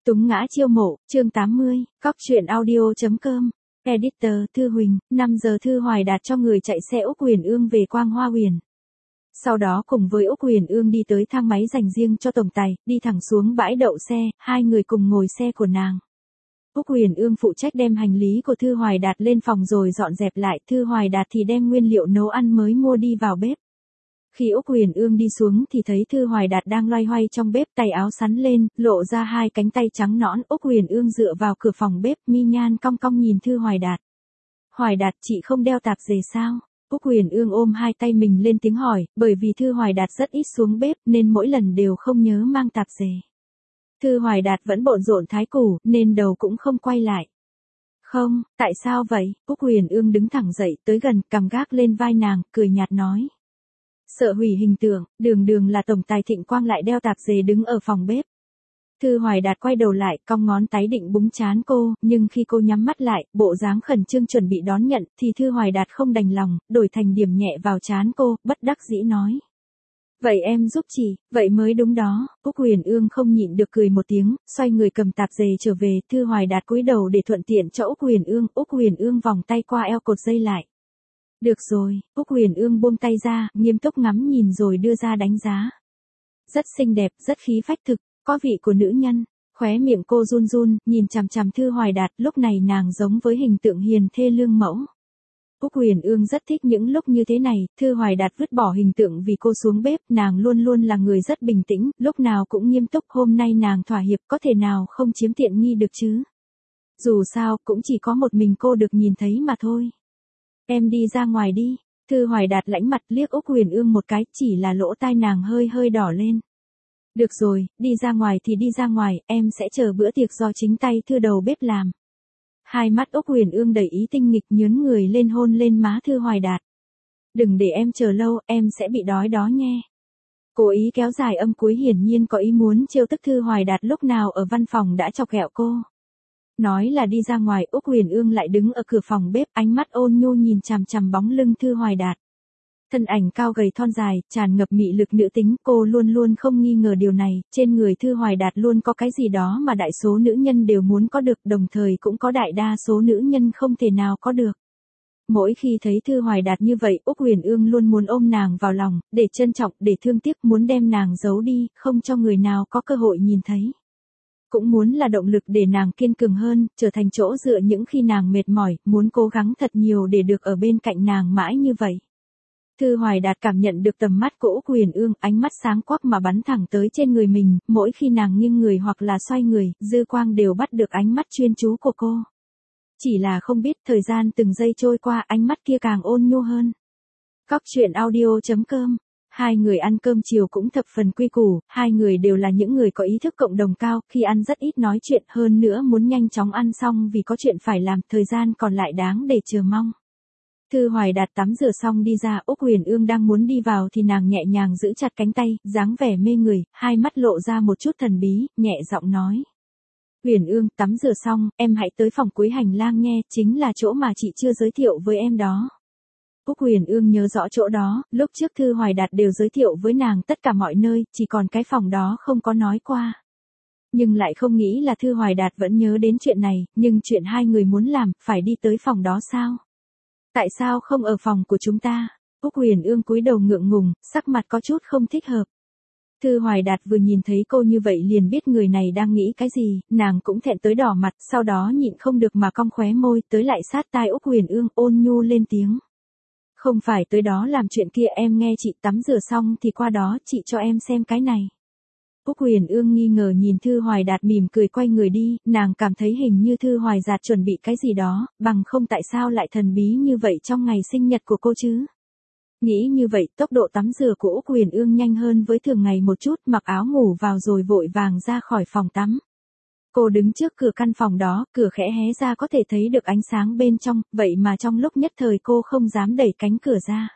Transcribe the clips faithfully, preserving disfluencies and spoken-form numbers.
Túng ngã chiêu mộ, chương tám mươi, cóc truyện audio.com, editor, Thư Huỳnh, năm giờ Thư Hoài Đạt cho người chạy xe Úc Huyền Ương về Quang Hoa Huyền. Sau đó cùng với Úc Huyền Ương đi tới thang máy dành riêng cho tổng tài, đi thẳng xuống bãi đậu xe, hai người cùng ngồi xe của nàng. Úc Huyền Ương phụ trách đem hành lý của Thư Hoài Đạt lên phòng rồi dọn dẹp lại, Thư Hoài Đạt thì đem nguyên liệu nấu ăn mới mua đi vào bếp. Khi Úc Huyền Ương đi xuống thì thấy Thư Hoài Đạt đang loay hoay trong bếp, tay áo sắn lên, lộ ra hai cánh tay trắng nõn. Úc Huyền Ương dựa vào cửa phòng bếp, mi nhan cong cong nhìn Thư Hoài Đạt. Hoài Đạt, chị không đeo tạp dề sao? Úc Huyền Ương ôm hai tay mình lên tiếng hỏi, bởi vì Thư Hoài Đạt rất ít xuống bếp nên mỗi lần đều không nhớ mang tạp dề. Thư Hoài Đạt vẫn bộn rộn thái củ nên đầu cũng không quay lại. Không, tại sao vậy? Úc Huyền Ương đứng thẳng dậy tới gần, cằm gác lên vai nàng, cười nhạt nói. Sợ hủy hình tượng, đường đường là tổng tài Thịnh Quang lại đeo tạp dề đứng ở phòng bếp. Thư Hoài Đạt quay đầu lại, cong ngón tay định búng trán cô, nhưng khi cô nhắm mắt lại, bộ dáng khẩn trương chuẩn bị đón nhận, thì Thư Hoài Đạt không đành lòng, đổi thành điểm nhẹ vào trán cô, bất đắc dĩ nói. Vậy em giúp chị, vậy mới đúng đó. Úc Huyền Ương không nhịn được cười một tiếng, xoay người cầm tạp dề trở về, Thư Hoài Đạt cúi đầu để thuận tiện cho Úc Huyền Ương, Úc Huyền Ương vòng tay qua eo cột dây lại. Được rồi, Úc Huyền Ương buông tay ra, nghiêm túc ngắm nhìn rồi đưa ra đánh giá. Rất xinh đẹp, rất khí phách thực, có vị của nữ nhân. Khóe miệng cô run run, nhìn chằm chằm Thư Hoài Đạt, lúc này nàng giống với hình tượng hiền thê lương mẫu. Úc Huyền Ương rất thích những lúc như thế này, Thư Hoài Đạt vứt bỏ hình tượng vì cô xuống bếp, nàng luôn luôn là người rất bình tĩnh, lúc nào cũng nghiêm túc, hôm nay nàng thỏa hiệp có thể nào không chiếm tiện nghi được chứ. Dù sao, cũng chỉ có một mình cô được nhìn thấy mà thôi. Em đi ra ngoài đi. Thư Hoài Đạt lãnh mặt liếc Úc Huyền Ương một cái, chỉ là lỗ tai nàng hơi hơi đỏ lên. Được rồi, đi ra ngoài thì đi ra ngoài, em sẽ chờ bữa tiệc do chính tay Thư đầu bếp làm. Hai mắt Úc Huyền Ương đầy ý tinh nghịch nhớn người lên hôn lên má Thư Hoài Đạt. Đừng để em chờ lâu, em sẽ bị đói đó nghe. Cố ý kéo dài âm cuối hiển nhiên có ý muốn trêu tức Thư Hoài Đạt lúc nào ở văn phòng đã chọc ghẹo cô. Nói là đi ra ngoài, Úc Huyền Ương lại đứng ở cửa phòng bếp, ánh mắt ôn nhu nhìn chằm chằm bóng lưng Thư Hoài Đạt. Thân ảnh cao gầy thon dài, tràn ngập mị lực nữ tính, cô luôn luôn không nghi ngờ điều này, trên người Thư Hoài Đạt luôn có cái gì đó mà đại số nữ nhân đều muốn có được, đồng thời cũng có đại đa số nữ nhân không thể nào có được. Mỗi khi thấy Thư Hoài Đạt như vậy, Úc Huyền Ương luôn muốn ôm nàng vào lòng, để trân trọng, để thương tiếc, muốn đem nàng giấu đi, không cho người nào có cơ hội nhìn thấy. Cũng muốn là động lực để nàng kiên cường hơn, trở thành chỗ dựa những khi nàng mệt mỏi, muốn cố gắng thật nhiều để được ở bên cạnh nàng mãi như vậy. Thư Hoài Đạt cảm nhận được tầm mắt của Úc Huyền Ương, ánh mắt sáng quắc mà bắn thẳng tới trên người mình, mỗi khi nàng nghiêng người hoặc là xoay người, dư quang đều bắt được ánh mắt chuyên chú của cô. Chỉ là không biết thời gian từng giây trôi qua, ánh mắt kia càng ôn nhu hơn. Cóc truyện audio.com. Hai người ăn cơm chiều cũng thập phần quy củ, hai người đều là những người có ý thức cộng đồng cao, khi ăn rất ít nói chuyện, hơn nữa muốn nhanh chóng ăn xong vì có chuyện phải làm, thời gian còn lại đáng để chờ mong. Thư Hoài Đạt tắm rửa xong đi ra, Úc Huyền Ương đang muốn đi vào thì nàng nhẹ nhàng giữ chặt cánh tay, dáng vẻ mê người, hai mắt lộ ra một chút thần bí, nhẹ giọng nói. Huyền Ương, tắm rửa xong, em hãy tới phòng cuối hành lang nghe, chính là chỗ mà chị chưa giới thiệu với em đó. Úc Huyền Ương nhớ rõ chỗ đó, lúc trước Thư Hoài Đạt đều giới thiệu với nàng tất cả mọi nơi, chỉ còn cái phòng đó không có nói qua. Nhưng lại không nghĩ là Thư Hoài Đạt vẫn nhớ đến chuyện này, nhưng chuyện hai người muốn làm, phải đi tới phòng đó sao? Tại sao không ở phòng của chúng ta? Úc Huyền Ương cúi đầu ngượng ngùng, sắc mặt có chút không thích hợp. Thư Hoài Đạt vừa nhìn thấy cô như vậy liền biết người này đang nghĩ cái gì, nàng cũng thẹn tới đỏ mặt, sau đó nhịn không được mà cong khóe môi, tới lại sát tai Úc Huyền Ương, ôn nhu lên tiếng. Không phải tới đó làm chuyện kia, em nghe chị, tắm rửa xong thì qua đó, chị cho em xem cái này. Úc Huyền Ương nghi ngờ nhìn Thư Hoài Đạt mỉm cười quay người đi, nàng cảm thấy hình như Thư Hoài Đạt chuẩn bị cái gì đó, bằng không tại sao lại thần bí như vậy trong ngày sinh nhật của cô chứ. Nghĩ như vậy, tốc độ tắm rửa của Úc Huyền Ương nhanh hơn với thường ngày một chút, mặc áo ngủ vào rồi vội vàng ra khỏi phòng tắm. Cô đứng trước cửa căn phòng đó, cửa khẽ hé ra có thể thấy được ánh sáng bên trong, vậy mà trong lúc nhất thời cô không dám đẩy cánh cửa ra.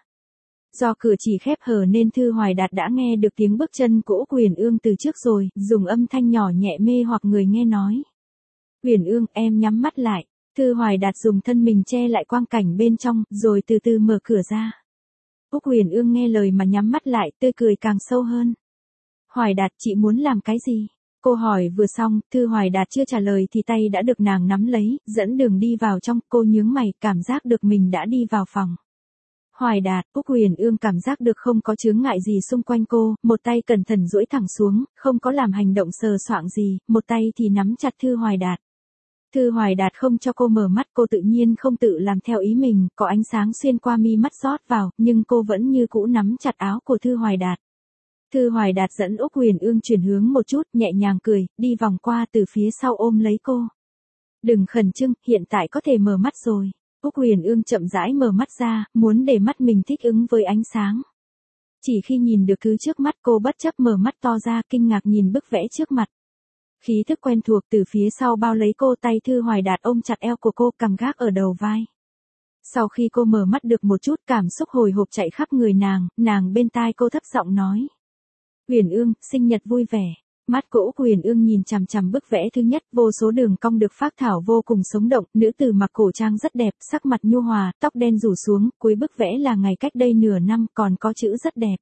Do cửa chỉ khép hờ nên Thư Hoài Đạt đã nghe được tiếng bước chân của Úc Huyền Ương từ trước rồi, dùng âm thanh nhỏ nhẹ mê hoặc người nghe nói. Huyền Ương, em nhắm mắt lại. Thư Hoài Đạt dùng thân mình che lại quang cảnh bên trong, rồi từ từ mở cửa ra. Úc Huyền Ương nghe lời mà nhắm mắt lại, tươi cười càng sâu hơn. Hoài Đạt, chị muốn làm cái gì? Cô hỏi vừa xong, Thư Hoài Đạt chưa trả lời thì tay đã được nàng nắm lấy, dẫn đường đi vào trong, cô nhướng mày, cảm giác được mình đã đi vào phòng. Hoài Đạt, Úc Huyền Ương cảm giác được không có chướng ngại gì xung quanh cô, một tay cẩn thận duỗi thẳng xuống, không có làm hành động sờ soạng gì, một tay thì nắm chặt Thư Hoài Đạt. Thư Hoài Đạt không cho cô mở mắt, cô tự nhiên không tự làm theo ý mình, có ánh sáng xuyên qua mi mắt rót vào, nhưng cô vẫn như cũ nắm chặt áo của Thư Hoài Đạt. Thư Hoài Đạt dẫn Úc Huyền Ương chuyển hướng một chút, nhẹ nhàng cười, đi vòng qua từ phía sau ôm lấy cô. Đừng khẩn trương, hiện tại có thể mở mắt rồi. Úc Huyền Ương chậm rãi mở mắt ra, muốn để mắt mình thích ứng với ánh sáng. Chỉ khi nhìn được thứ trước mắt cô bất chấp mở mắt to ra, kinh ngạc nhìn bức vẽ trước mặt. Khí thức quen thuộc từ phía sau bao lấy cô, tay Thư Hoài Đạt ôm chặt eo của cô, cằm gác ở đầu vai. Sau khi cô mở mắt được một chút, cảm xúc hồi hộp chạy khắp người nàng, nàng bên tai cô thấp giọng nói. Huyền Ương, sinh nhật vui vẻ. Mắt của Úc Huyền Ương nhìn chằm chằm bức vẽ thứ nhất, vô số đường cong được phác thảo vô cùng sống động, nữ tử mặc cổ trang rất đẹp, sắc mặt nhu hòa, tóc đen rủ xuống, cuối bức vẽ là ngày cách đây nửa năm, còn có chữ rất đẹp.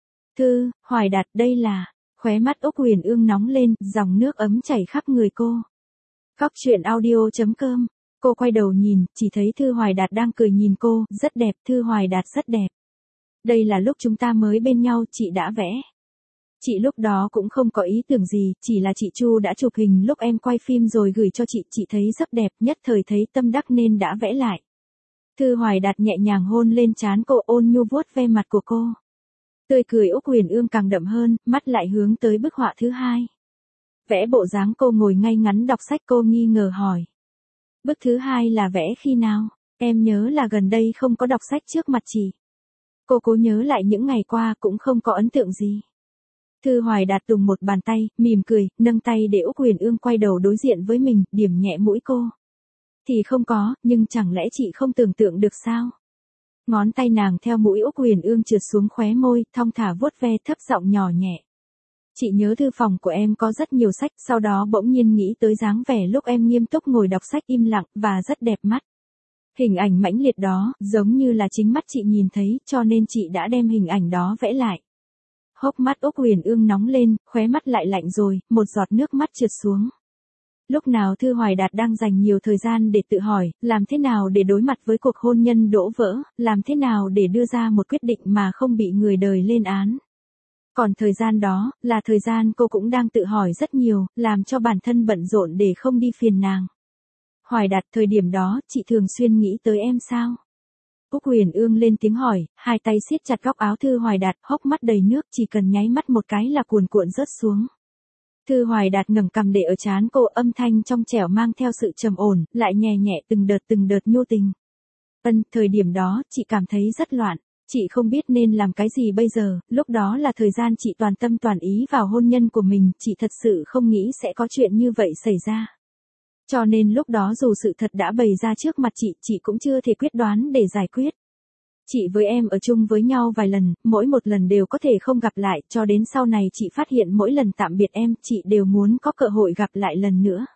Thư Hoài Đạt, đây là... Khóe mắt Úc Huyền Ương nóng lên, dòng nước ấm chảy khắp người cô. Góc truyện audio chấm com. Cô quay đầu nhìn, chỉ thấy Thư Hoài Đạt đang cười nhìn cô, rất đẹp, Thư Hoài Đạt rất đẹp. Đây là lúc chúng ta mới bên nhau, chị đã vẽ. Chị lúc đó cũng không có ý tưởng gì, chỉ là chị Chu đã chụp hình lúc em quay phim rồi gửi cho chị, chị thấy rất đẹp, nhất thời thấy tâm đắc nên đã vẽ lại. Thư Hoài Đạt nhẹ nhàng hôn lên trán cô, ôn nhu vuốt ve mặt của cô. Tươi cười Úc Huyền Ương càng đậm hơn, mắt lại hướng tới bức họa thứ hai. Vẽ bộ dáng cô ngồi ngay ngắn đọc sách, cô nghi ngờ hỏi. Bức thứ hai là vẽ khi nào? Em nhớ là gần đây không có đọc sách trước mặt chị. Cô cố nhớ lại những ngày qua cũng không có ấn tượng gì. Thư Hoài Đạt tùng một bàn tay, mỉm cười, nâng tay để Úc Huyền Ương quay đầu đối diện với mình, điểm nhẹ mũi cô. Thì không có, nhưng chẳng lẽ chị không tưởng tượng được sao? Ngón tay nàng theo mũi Úc Huyền Ương trượt xuống khóe môi, thong thả vuốt ve, thấp giọng nhỏ nhẹ. Chị nhớ thư phòng của em có rất nhiều sách, sau đó bỗng nhiên nghĩ tới dáng vẻ lúc em nghiêm túc ngồi đọc sách im lặng, và rất đẹp mắt. Hình ảnh mãnh liệt đó, giống như là chính mắt chị nhìn thấy, cho nên chị đã đem hình ảnh đó vẽ lại. Hốc mắt Úc Huyền Ương nóng lên, khóe mắt lại lạnh rồi, một giọt nước mắt trượt xuống. Lúc nào Thư Hoài Đạt đang dành nhiều thời gian để tự hỏi, làm thế nào để đối mặt với cuộc hôn nhân đổ vỡ, làm thế nào để đưa ra một quyết định mà không bị người đời lên án. Còn thời gian đó, là thời gian cô cũng đang tự hỏi rất nhiều, làm cho bản thân bận rộn để không đi phiền nàng. Hoài Đạt, thời điểm đó, chị thường xuyên nghĩ tới em sao? Úc Huyền Ương lên tiếng hỏi, hai tay siết chặt góc áo Thư Hoài Đạt, hốc mắt đầy nước, chỉ cần nháy mắt một cái là cuồn cuộn rớt xuống. Thư Hoài Đạt ngẩng cằm để ở trán cô, âm thanh trong trẻo mang theo sự trầm ổn, lại nhẹ nhẹ từng đợt từng đợt nhu tình. Ân, thời điểm đó, chị cảm thấy rất loạn. Chị không biết nên làm cái gì bây giờ, lúc đó là thời gian chị toàn tâm toàn ý vào hôn nhân của mình, chị thật sự không nghĩ sẽ có chuyện như vậy xảy ra. Cho nên lúc đó dù sự thật đã bày ra trước mặt chị, chị cũng chưa thể quyết đoán để giải quyết. Chị với em ở chung với nhau vài lần, mỗi một lần đều có thể không gặp lại, cho đến sau này chị phát hiện mỗi lần tạm biệt em, chị đều muốn có cơ hội gặp lại lần nữa.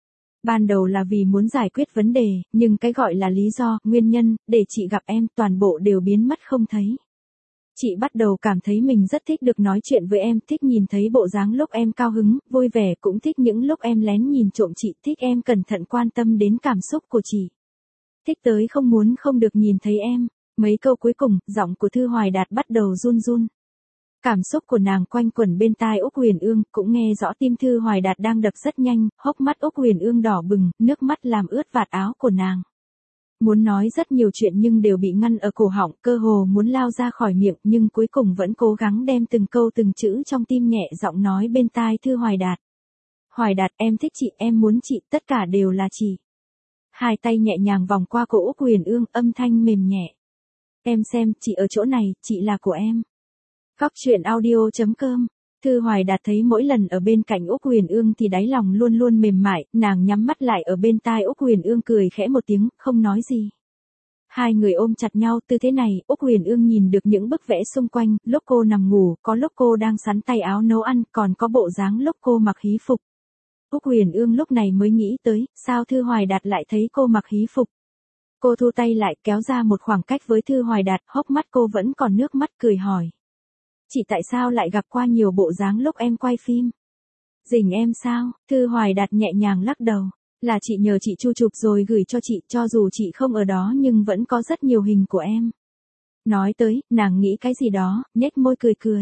Ban đầu là vì muốn giải quyết vấn đề, nhưng cái gọi là lý do, nguyên nhân, để chị gặp em, toàn bộ đều biến mất không thấy. Chị bắt đầu cảm thấy mình rất thích được nói chuyện với em, thích nhìn thấy bộ dáng lúc em cao hứng, vui vẻ, cũng thích những lúc em lén nhìn trộm chị, thích em cẩn thận quan tâm đến cảm xúc của chị. Thích tới không muốn không được nhìn thấy em. Mấy câu cuối cùng, giọng của Thư Hoài Đạt bắt đầu run run. Cảm xúc của nàng quanh quẩn bên tai Úc Huyền Ương, cũng nghe rõ tim Thư Hoài Đạt đang đập rất nhanh, hốc mắt Úc Huyền Ương đỏ bừng, nước mắt làm ướt vạt áo của nàng. Muốn nói rất nhiều chuyện nhưng đều bị ngăn ở cổ họng, cơ hồ muốn lao ra khỏi miệng, nhưng cuối cùng vẫn cố gắng đem từng câu từng chữ trong tim nhẹ giọng nói bên tai Thư Hoài Đạt. Hoài Đạt, em thích chị, em muốn chị, tất cả đều là chị. Hai tay nhẹ nhàng vòng qua cổ Úc Huyền Ương, âm thanh mềm nhẹ. Em xem, chị ở chỗ này, chị là của em. Góc truyện audio chấm com. Thư Hoài Đạt thấy mỗi lần ở bên cạnh Úc Huyền Ương thì đáy lòng luôn luôn mềm mại, nàng nhắm mắt lại ở bên tai Úc Huyền Ương cười khẽ một tiếng, không nói gì. Hai người ôm chặt nhau, tư thế này, Úc Huyền Ương nhìn được những bức vẽ xung quanh, lúc cô nằm ngủ, có lúc cô đang sắn tay áo nấu ăn, còn có bộ dáng lúc cô mặc hí phục. Úc Huyền Ương lúc này mới nghĩ tới, sao Thư Hoài Đạt lại thấy cô mặc hí phục. Cô thu tay lại, kéo ra một khoảng cách với Thư Hoài Đạt, hốc mắt cô vẫn còn nước mắt, cười hỏi. Chị tại sao lại gặp qua nhiều bộ dáng lúc em quay phim? Dình em sao? Thư Hoài Đạt nhẹ nhàng lắc đầu. Là chị nhờ chị chu chụp rồi gửi cho chị, cho dù chị không ở đó nhưng vẫn có rất nhiều hình của em. Nói tới, nàng nghĩ cái gì đó, nhếch môi cười cười.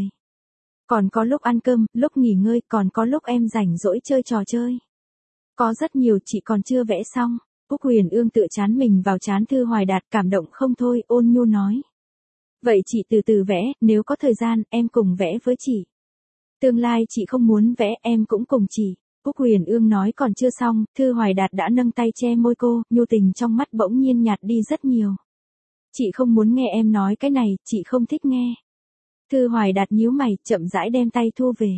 Còn có lúc ăn cơm, lúc nghỉ ngơi, còn có lúc em rảnh rỗi chơi trò chơi. Có rất nhiều, chị còn chưa vẽ xong. Úc Huyền Ương tựa chán mình vào chán Thư Hoài Đạt, cảm động không thôi, ôn nhu nói. Vậy chị từ từ vẽ, nếu có thời gian, em cùng vẽ với chị. Tương lai chị không muốn vẽ, em cũng cùng chị. Úc Huyền Ương nói còn chưa xong, Thư Hoài Đạt đã nâng tay che môi cô, nhu tình trong mắt bỗng nhiên nhạt đi rất nhiều. Chị không muốn nghe em nói cái này, chị không thích nghe. Thư Hoài Đạt nhíu mày, chậm rãi đem tay thu về.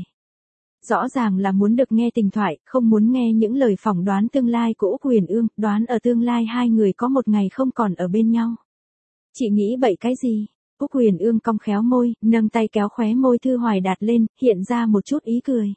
Rõ ràng là muốn được nghe tình thoại, không muốn nghe những lời phỏng đoán tương lai của Úc Huyền Ương, đoán ở tương lai hai người có một ngày không còn ở bên nhau. Chị nghĩ bậy cái gì? Úc Huyền Ương cong khéo môi, nâng tay kéo khóe môi Thư Hoài Đạt lên, hiện ra một chút ý cười.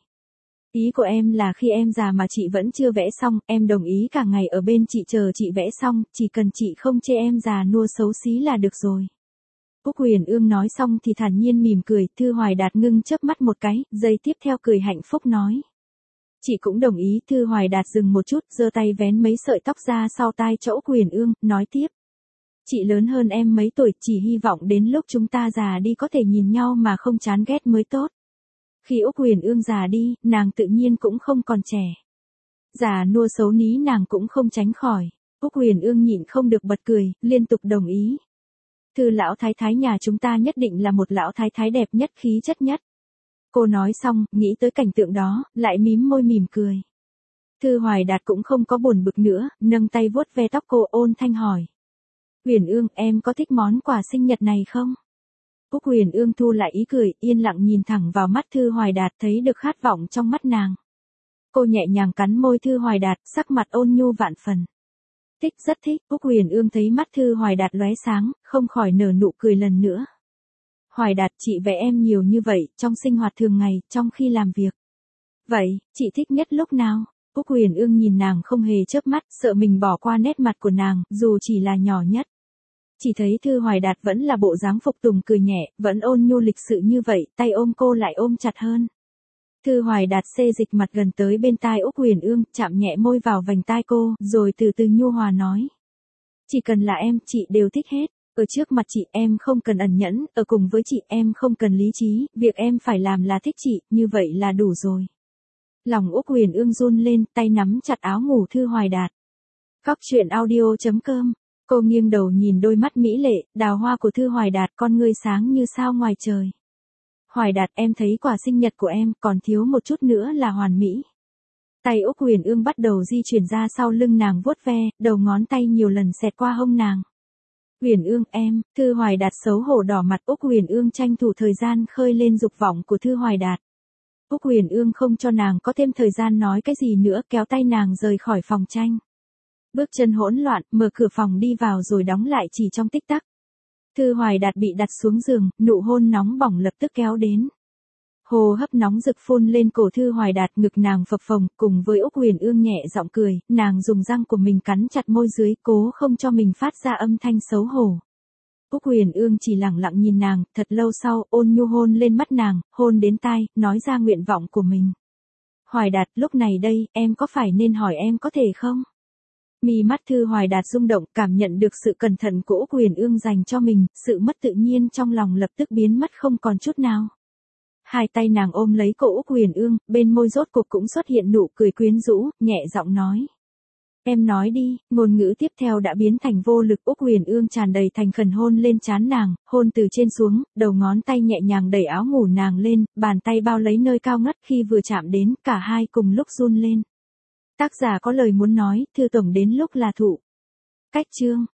Ý của em là khi em già mà chị vẫn chưa vẽ xong, em đồng ý cả ngày ở bên chị chờ chị vẽ xong, chỉ cần chị không chê em già nua xấu xí là được rồi. Úc Huyền Ương nói xong thì thản nhiên mỉm cười, Thư Hoài Đạt ngưng chớp mắt một cái, giây tiếp theo cười hạnh phúc nói. Chị cũng đồng ý. Thư Hoài Đạt dừng một chút, giơ tay vén mấy sợi tóc ra sau tai cho Úc Huyền Ương, nói tiếp. Chị lớn hơn em mấy tuổi, chỉ hy vọng đến lúc chúng ta già đi có thể nhìn nhau mà không chán ghét mới tốt. Khi Úc Huyền Ương già đi, nàng tự nhiên cũng không còn trẻ. Già nua xấu ní nàng cũng không tránh khỏi. Úc Huyền Ương nhịn không được bật cười, liên tục đồng ý. Thư lão thái thái nhà chúng ta nhất định là một lão thái thái đẹp nhất, khí chất nhất. Cô nói xong, nghĩ tới cảnh tượng đó, lại mím môi mỉm cười. Thư Hoài Đạt cũng không có buồn bực nữa, nâng tay vuốt ve tóc cô, ôn thanh hỏi. Huyền Ương, em có thích món quà sinh nhật này không? Úc Huyền Ương thu lại ý cười, yên lặng nhìn thẳng vào mắt Thư Hoài Đạt, thấy được khát vọng trong mắt nàng. Cô nhẹ nhàng cắn môi Thư Hoài Đạt, sắc mặt ôn nhu vạn phần. Thích, rất thích. Úc Huyền Ương thấy mắt Thư Hoài Đạt lóe sáng, không khỏi nở nụ cười lần nữa. Hoài Đạt, chị vẽ em nhiều như vậy, trong sinh hoạt thường ngày, trong khi làm việc. Vậy, chị thích nhất lúc nào? Úc Huyền Ương nhìn nàng không hề chớp mắt, sợ mình bỏ qua nét mặt của nàng, dù chỉ là nhỏ nhất. Chỉ thấy Thư Hoài Đạt vẫn là bộ dáng phục tùng cười nhẹ, vẫn ôn nhu lịch sự như vậy, tay ôm cô lại ôm chặt hơn. Thư Hoài Đạt xê dịch mặt gần tới bên tai Úc Huyền Ương, chạm nhẹ môi vào vành tai cô, rồi từ từ nhu hòa nói. Chỉ cần là em, chị đều thích hết. Ở trước mặt chị em không cần ẩn nhẫn, ở cùng với chị em không cần lý trí, việc em phải làm là thích chị, như vậy là đủ rồi. Lòng Úc Huyền Ương run lên, tay nắm chặt áo ngủ Thư Hoài Đạt. Cóc truyện audio chấm com. Cô nghiêng đầu nhìn đôi mắt mỹ lệ, đào hoa của Thư Hoài Đạt, con ngươi sáng như sao ngoài trời. Hoài Đạt, em thấy quà sinh nhật của em còn thiếu một chút nữa là hoàn mỹ. Tay Úc Huyền Ương bắt đầu di chuyển ra sau lưng nàng vuốt ve, đầu ngón tay nhiều lần xẹt qua hông nàng. Huyền Ương, em. Thư Hoài Đạt xấu hổ đỏ mặt. Úc Huyền Ương tranh thủ thời gian khơi lên dục vọng của Thư Hoài Đạt. Úc Huyền Ương không cho nàng có thêm thời gian nói cái gì nữa, kéo tay nàng rời khỏi phòng tranh. Bước chân hỗn loạn, mở cửa phòng đi vào rồi đóng lại chỉ trong tích tắc. Thư Hoài Đạt bị đặt xuống giường, nụ hôn nóng bỏng lập tức kéo đến. Hồ hấp nóng rực phun lên cổ Thư Hoài Đạt, ngực nàng phập phồng, cùng với Úc Huyền Ương nhẹ giọng cười, nàng dùng răng của mình cắn chặt môi dưới, cố không cho mình phát ra âm thanh xấu hổ. Úc Huyền Ương chỉ lặng lặng nhìn nàng, thật lâu sau, ôn nhu hôn lên mắt nàng, hôn đến tai, nói ra nguyện vọng của mình. Hoài Đạt, lúc này đây, em có phải nên hỏi em có thể không? Mí mắt Thư Hoài Đạt rung động, cảm nhận được sự cẩn thận của Úc Huyền Ương dành cho mình, sự mất tự nhiên trong lòng lập tức biến mất không còn chút nào. Hai tay nàng ôm lấy cổ Úc Huyền Ương, bên môi rốt cuộc cũng xuất hiện nụ cười quyến rũ, nhẹ giọng nói. Em nói đi. Ngôn ngữ tiếp theo đã biến thành vô lực. Úc Huyền Ương tràn đầy thành khẩn hôn lên trán nàng, hôn từ trên xuống, đầu ngón tay nhẹ nhàng đẩy áo ngủ nàng lên, bàn tay bao lấy nơi cao ngất, khi vừa chạm đến, cả hai cùng lúc run lên. Tác giả có lời muốn nói, thư tổng đến lúc là thụ. Cách chương.